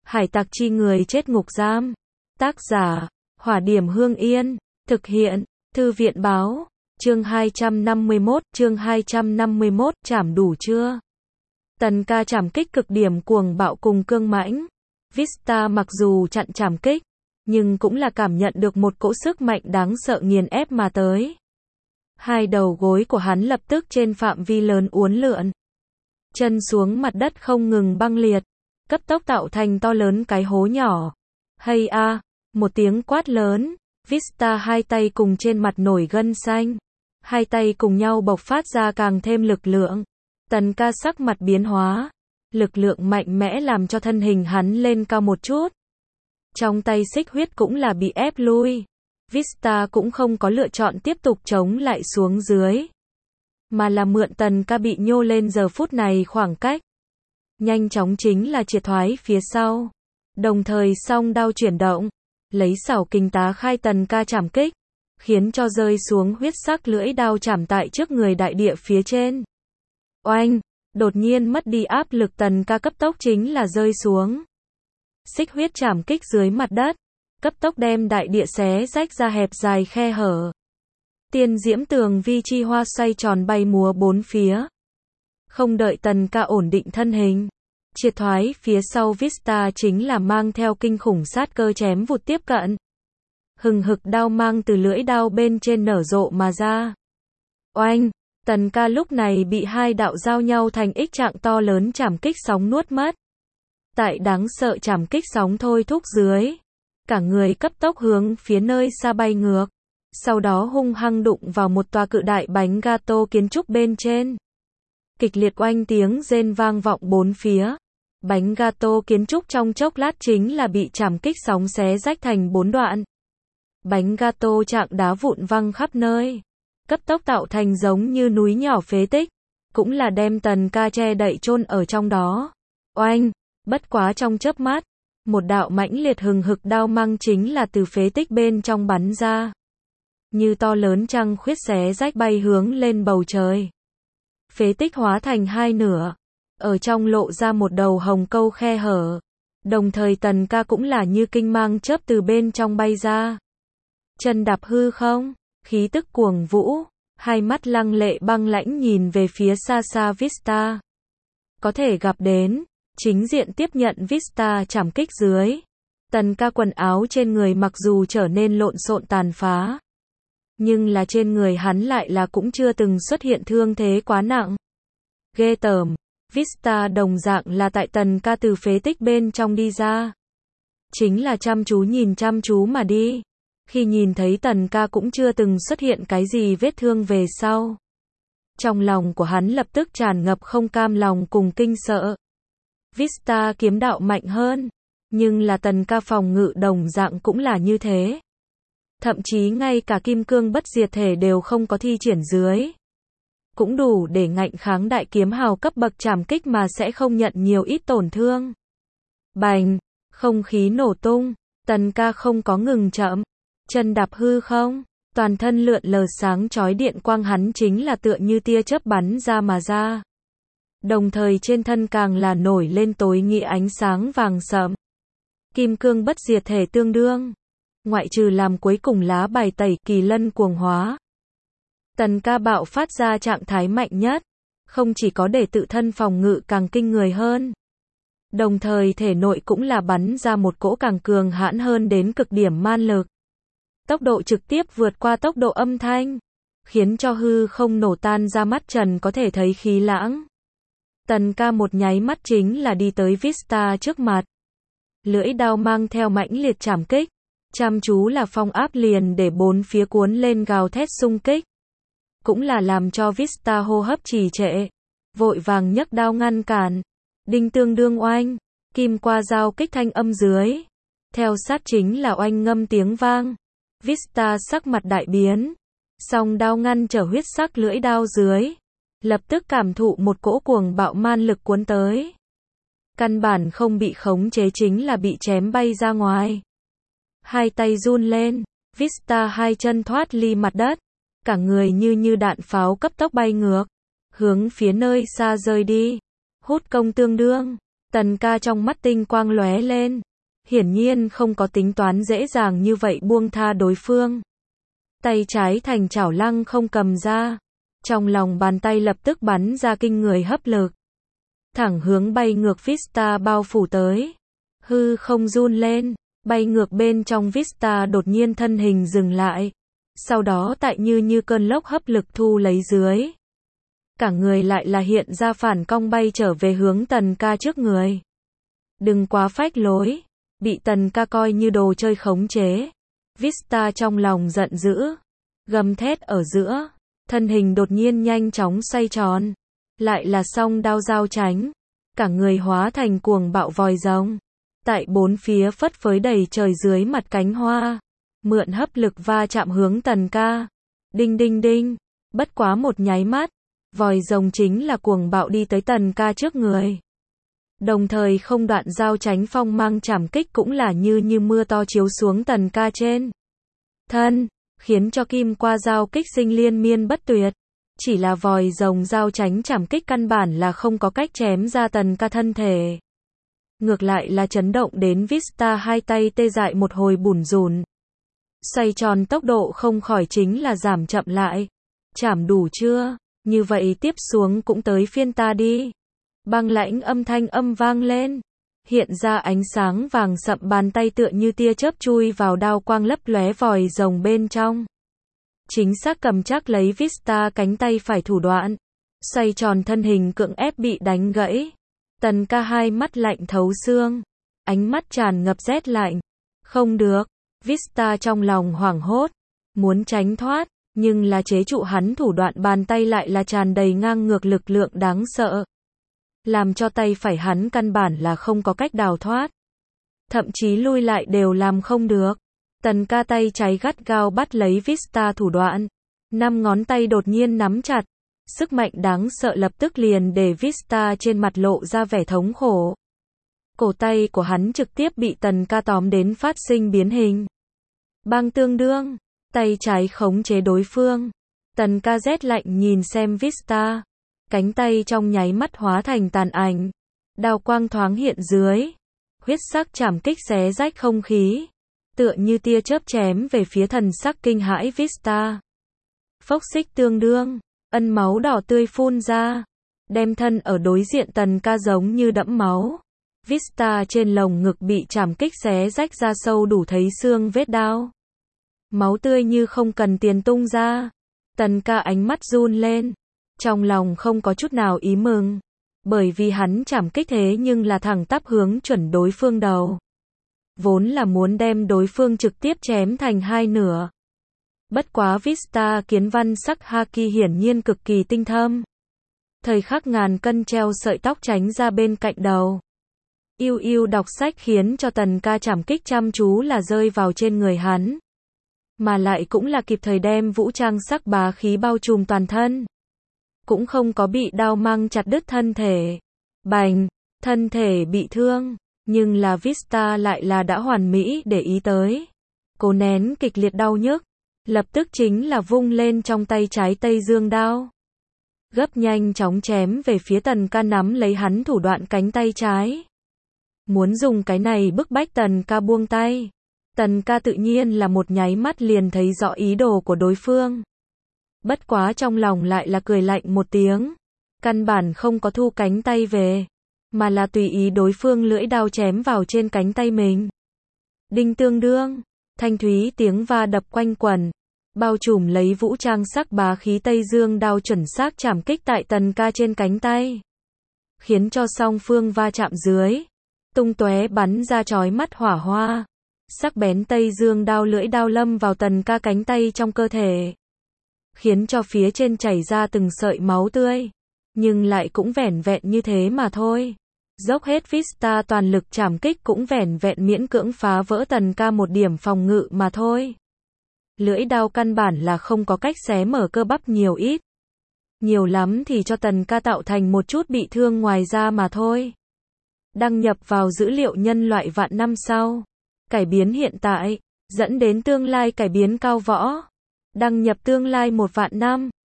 Hải tặc chi người chết ngục giam. Tác giả, Hỏa Điểm Hương Yên. Thực hiện, Thư viện báo. Chương 251, trảm đủ chưa? Tần ca trảm kích cực điểm cuồng bạo cùng cương mãnh. Vista mặc dù chặn trảm kích, nhưng cũng là cảm nhận được một cỗ sức mạnh đáng sợ nghiền ép mà tới. Hai đầu gối của hắn lập tức trên phạm vi lớn uốn lượn. Chân xuống mặt đất không ngừng băng liệt, cấp tốc tạo thành to lớn cái hố nhỏ. Hay a, một tiếng quát lớn, Vista hai tay cùng trên mặt nổi gân xanh. Hai tay cùng nhau bộc phát ra càng thêm lực lượng. Tần ca sắc mặt biến hóa. Lực lượng mạnh mẽ làm cho thân hình hắn lên cao một chút. Trong tay xích huyết cũng là bị ép lui. Vista cũng không có lựa chọn tiếp tục chống lại xuống dưới, mà là mượn tần ca bị nhô lên giờ phút này khoảng cách. Nhanh chóng chính là triệt thoái phía sau. Đồng thời song đao chuyển động, lấy xảo kình tá khai tần ca trảm kích, khiến cho rơi xuống huyết sắc lưỡi đao chạm tại trước người đại địa phía trên. Oanh, đột nhiên mất đi áp lực tần ca cấp tốc chính là rơi xuống. Xích huyết trảm kích dưới mặt đất, cấp tốc đem đại địa xé rách ra hẹp dài khe hở. Tiên diễm tường vi chi hoa xoay tròn bay múa bốn phía. Không đợi tần ca ổn định thân hình, triệt thoái phía sau Vista chính là mang theo kinh khủng sát cơ chém vụt tiếp cận. Hừng hực đao mang từ lưỡi đao bên trên nở rộ mà ra. Oanh, tần ca lúc này bị hai đạo giao nhau thành ích trạng to lớn trảm kích sóng nuốt mất. Tại đáng sợ trảm kích sóng thôi thúc dưới, cả người cấp tốc hướng phía nơi xa bay ngược, sau đó hung hăng đụng vào một tòa cự đại bánh gato kiến trúc bên trên. Kịch liệt oanh tiếng rên vang vọng bốn phía. Bánh gato kiến trúc trong chốc lát chính là bị trảm kích sóng xé rách thành bốn đoạn. Bánh gato trạng đá vụn văng khắp nơi, cấp tốc tạo thành giống như núi nhỏ phế tích, cũng là đem tần ca che đậy chôn ở trong đó. Oanh, bất quá trong chớp mắt, một đạo mãnh liệt hừng hực đao mang chính là từ phế tích bên trong bắn ra. Như to lớn trăng khuyết xé rách bay hướng lên bầu trời. Phế tích hóa thành hai nửa, ở trong lộ ra một đầu hồng câu khe hở. Đồng thời tần ca cũng là như kinh mang chớp từ bên trong bay ra. Chân đạp hư không, khí tức cuồng vũ, hai mắt lăng lệ băng lãnh nhìn về phía xa xa Vista. Có thể gặp đến, chính diện tiếp nhận Vista trảm kích dưới. Tần ca quần áo trên người mặc dù trở nên lộn xộn tàn phá, nhưng là trên người hắn lại là cũng chưa từng xuất hiện thương thế quá nặng. Ghê tởm, Vista đồng dạng là tại tần ca từ phế tích bên trong đi ra. Chính là chăm chú mà đi. Khi nhìn thấy tần ca cũng chưa từng xuất hiện cái gì vết thương về sau, trong lòng của hắn lập tức tràn ngập không cam lòng cùng kinh sợ. Vista kiếm đạo mạnh hơn, nhưng là tần ca phòng ngự đồng dạng cũng là như thế. Thậm chí ngay cả kim cương bất diệt thể đều không có thi triển dưới, cũng đủ để ngạnh kháng đại kiếm hào cấp bậc trảm kích mà sẽ không nhận nhiều ít tổn thương. Bành, không khí nổ tung, tần ca không có ngừng chậm, chân đạp hư không, toàn thân lượn lờ sáng chói điện quang hắn chính là tựa như tia chớp bắn ra mà ra. Đồng thời trên thân càng là nổi lên tối nghĩa ánh sáng vàng sẫm. Kim cương bất diệt thể tương đương, ngoại trừ làm cuối cùng lá bài tẩy kỳ lân cuồng hóa. Tần ca bạo phát ra trạng thái mạnh nhất, không chỉ có để tự thân phòng ngự càng kinh người hơn, đồng thời thể nội cũng là bắn ra một cỗ càng cường hãn hơn đến cực điểm man lực. Tốc độ trực tiếp vượt qua tốc độ âm thanh, khiến cho hư không nổ tan ra, mắt trần có thể thấy khí lãng. Tần ca một nháy mắt chính là đi tới Vista trước mặt. Lưỡi đao mang theo mãnh liệt trảm kích, chăm chú là phong áp liền để bốn phía cuốn lên gào thét xung kích. Cũng là làm cho Vista hô hấp trì trệ, vội vàng nhấc đao ngăn cản. Đinh tương đương oanh, kim qua dao kích thanh âm dưới. Theo sát chính là oanh ngâm tiếng vang. Vista sắc mặt đại biến, song đao ngăn trở huyết sắc lưỡi đao dưới, lập tức cảm thụ một cỗ cuồng bạo man lực cuốn tới. Căn bản không bị khống chế chính là bị chém bay ra ngoài. Hai tay run lên, Vista hai chân thoát ly mặt đất, cả người như đạn pháo cấp tốc bay ngược, hướng phía nơi xa rơi đi. Hút công tương đương, Tần ca trong mắt tinh quang lóe lên. Hiển nhiên không có tính toán dễ dàng như vậy buông tha đối phương. Tay trái thành chảo lăng không cầm ra. Trong lòng bàn tay lập tức bắn ra kinh người hấp lực. Thẳng hướng bay ngược Vista bao phủ tới. Hư không run lên, bay ngược bên trong Vista đột nhiên thân hình dừng lại. Sau đó tại như cơn lốc hấp lực thu lấy dưới. Cả người lại là hiện ra phản cong bay trở về hướng tần ca trước người. Đừng quá phách lối, bị tần ca coi như đồ chơi khống chế. Vista trong lòng giận dữ, gầm thét ở giữa, thân hình đột nhiên nhanh chóng xoay tròn. Lại là song đao giao tránh, cả người hóa thành cuồng bạo vòi rồng. Tại bốn phía phất phới đầy trời dưới mặt cánh hoa. Mượn hấp lực va chạm hướng tần ca. Đinh đinh đinh, bất quá một nháy mắt. Vòi rồng chính là cuồng bạo đi tới tần ca trước người. Đồng thời không đoạn giao tránh phong mang chảm kích cũng là như mưa to chiếu xuống tần ca trên thân, khiến cho kim qua giao kích sinh liên miên bất tuyệt. Chỉ là vòi rồng giao tránh chảm kích căn bản là không có cách chém ra tần ca thân thể. Ngược lại là chấn động đến Vista hai tay tê dại một hồi bủn rủn. Xoay tròn tốc độ không khỏi chính là giảm chậm lại. Chảm đủ chưa? Như vậy tiếp xuống cũng tới phiên ta đi. Băng lãnh âm thanh âm vang lên. Hiện ra ánh sáng vàng sậm, bàn tay tựa như tia chớp chui vào đao quang lấp lóe vòi rồng bên trong. Chính xác cầm chắc lấy Vista cánh tay phải thủ đoạn. Xoay tròn thân hình cưỡng ép bị đánh gãy. Tần ca hai mắt lạnh thấu xương. Ánh mắt tràn ngập rét lạnh. Không được. Vista trong lòng hoảng hốt. Muốn tránh thoát. Nhưng là chế trụ hắn thủ đoạn bàn tay lại là tràn đầy ngang ngược lực lượng đáng sợ. Làm cho tay phải hắn căn bản là không có cách đào thoát. Thậm chí lui lại đều làm không được. Tần ca tay trái gắt gao bắt lấy Vista thủ đoạn. 5 ngón tay đột nhiên nắm chặt. Sức mạnh đáng sợ lập tức liền để Vista trên mặt lộ ra vẻ thống khổ. Cổ tay của hắn trực tiếp bị tần ca tóm đến phát sinh biến hình. Bang tương đương. Tay trái khống chế đối phương. Tần ca rét lạnh nhìn xem Vista. Cánh tay trong nháy mắt hóa thành tàn ảnh. Đao quang thoáng hiện dưới. Huyết sắc chảm kích xé rách không khí. Tựa như tia chớp chém về phía thần sắc kinh hãi Vista. Phốc xích tương đương. Ân máu đỏ tươi phun ra. Đem thân ở đối diện tần ca giống như đẫm máu. Vista trên lồng ngực bị chảm kích xé rách ra sâu đủ thấy xương vết đao. Máu tươi như không cần tiền tung ra. Tần ca ánh mắt run lên. Trong lòng không có chút nào ý mừng. Bởi vì hắn chảm kích thế nhưng là thẳng tắp hướng chuẩn đối phương đầu. Vốn là muốn đem đối phương trực tiếp chém thành hai nửa. Bất quá Vista kiến văn sắc haki hiển nhiên cực kỳ tinh thâm. Thời khắc ngàn cân treo sợi tóc tránh ra bên cạnh đầu. Yêu yêu đọc sách khiến cho tần ca chảm kích chăm chú là rơi vào trên người hắn. Mà lại cũng là kịp thời đem vũ trang sắc bá khí bao trùm toàn thân. Cũng không có bị đao mang chặt đứt thân thể. Bành, thân thể bị thương. Nhưng là Vista lại là đã hoàn mỹ để ý tới. Cố nén kịch liệt đau nhức. Lập tức chính là vung lên trong tay trái Tây Dương đao. Gấp nhanh chóng chém về phía tần ca nắm lấy hắn thủ đoạn cánh tay trái. Muốn dùng cái này bức bách tần ca buông tay. Tần ca tự nhiên là một nháy mắt liền thấy rõ ý đồ của đối phương. Bất quá trong lòng lại là cười lạnh một tiếng. Căn bản không có thu cánh tay về. Mà là tùy ý đối phương lưỡi đao chém vào trên cánh tay mình. Đinh tương đương. Thanh thúy tiếng va đập quanh quẩn. Bao trùm lấy vũ trang sắc bá khí Tây Dương đao chuẩn xác chảm kích tại tần ca trên cánh tay. Khiến cho song phương va chạm dưới. Tung tóe bắn ra chói mắt hỏa hoa. Sắc bén Tây Dương đao lưỡi đao lâm vào tần ca cánh tay trong cơ thể. Khiến cho phía trên chảy ra từng sợi máu tươi. Nhưng lại cũng vẻn vẹn như thế mà thôi. Dốc hết Vista toàn lực chảm kích cũng vẻn vẹn miễn cưỡng phá vỡ tần ca một điểm phòng ngự mà thôi. Lưỡi đao căn bản là không có cách xé mở cơ bắp nhiều ít. Nhiều lắm thì cho tần ca tạo thành một chút bị thương ngoài ra mà thôi. Đăng nhập vào dữ liệu nhân loại vạn năm sau. Cải biến hiện tại, dẫn đến tương lai cải biến cao võ. Đăng nhập tương lai 1 vạn năm.